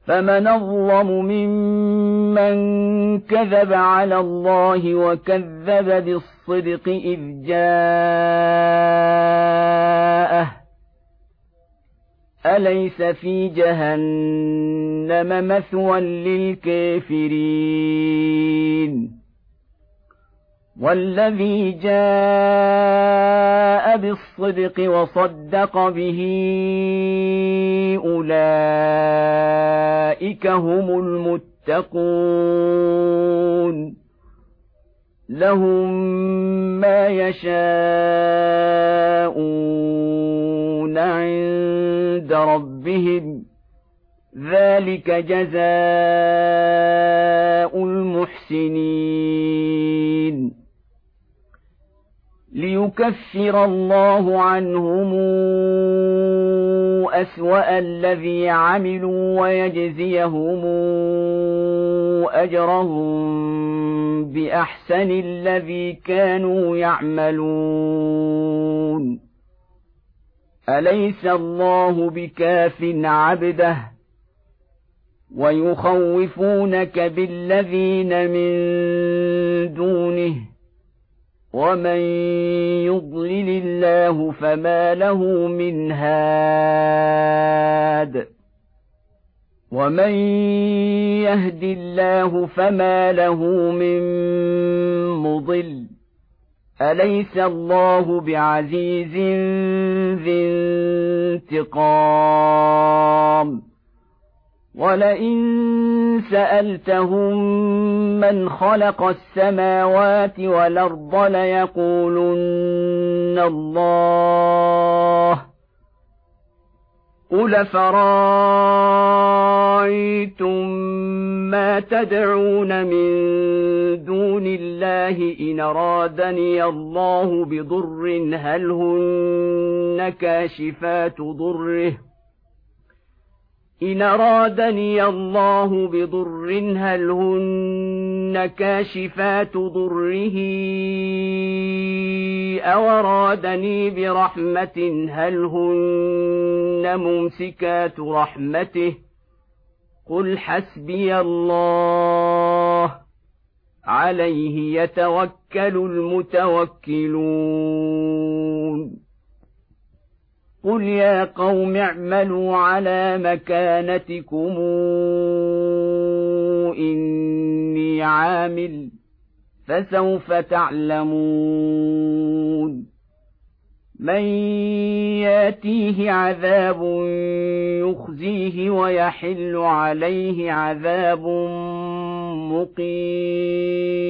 فمن أظلم ممن كذب على الله وكذب بالصدق إذ جاءه أليس في جهنم مثوى للكافرين والذي جاء بالصدق وصدق به أولئك هم المتقون لهم ما يشاءون عند ربهم ذلك جزاء المحسنين ليكفر الله عنهم أسوأ الذي عملوا ويجزيهم أجرهم بأحسن الذي كانوا يعملون أليس الله بكاف عبده ويخوفونك بالذين من دونه ومن يضلل الله فما له من هاد ومن يهد الله فما له من مضل أليس الله بعزيز ذي انتقام ولئن سألتهم من خلق السماوات والأرض ليقولن الله قل فرأيتم ما تدعون من دون الله إن أرادني الله بضر هل هن كاشفات ضره إن أرادني الله بضر هل هن كاشفات ضره أو أرادني برحمة هل هن ممسكات رحمته قل حسبي الله عليه يتوكل المتوكلون قل يا قوم اعملوا على مكانتكم إني عامل فسوف تعلمون من ياتيه عذاب يخزيه ويحل عليه عذاب مقيم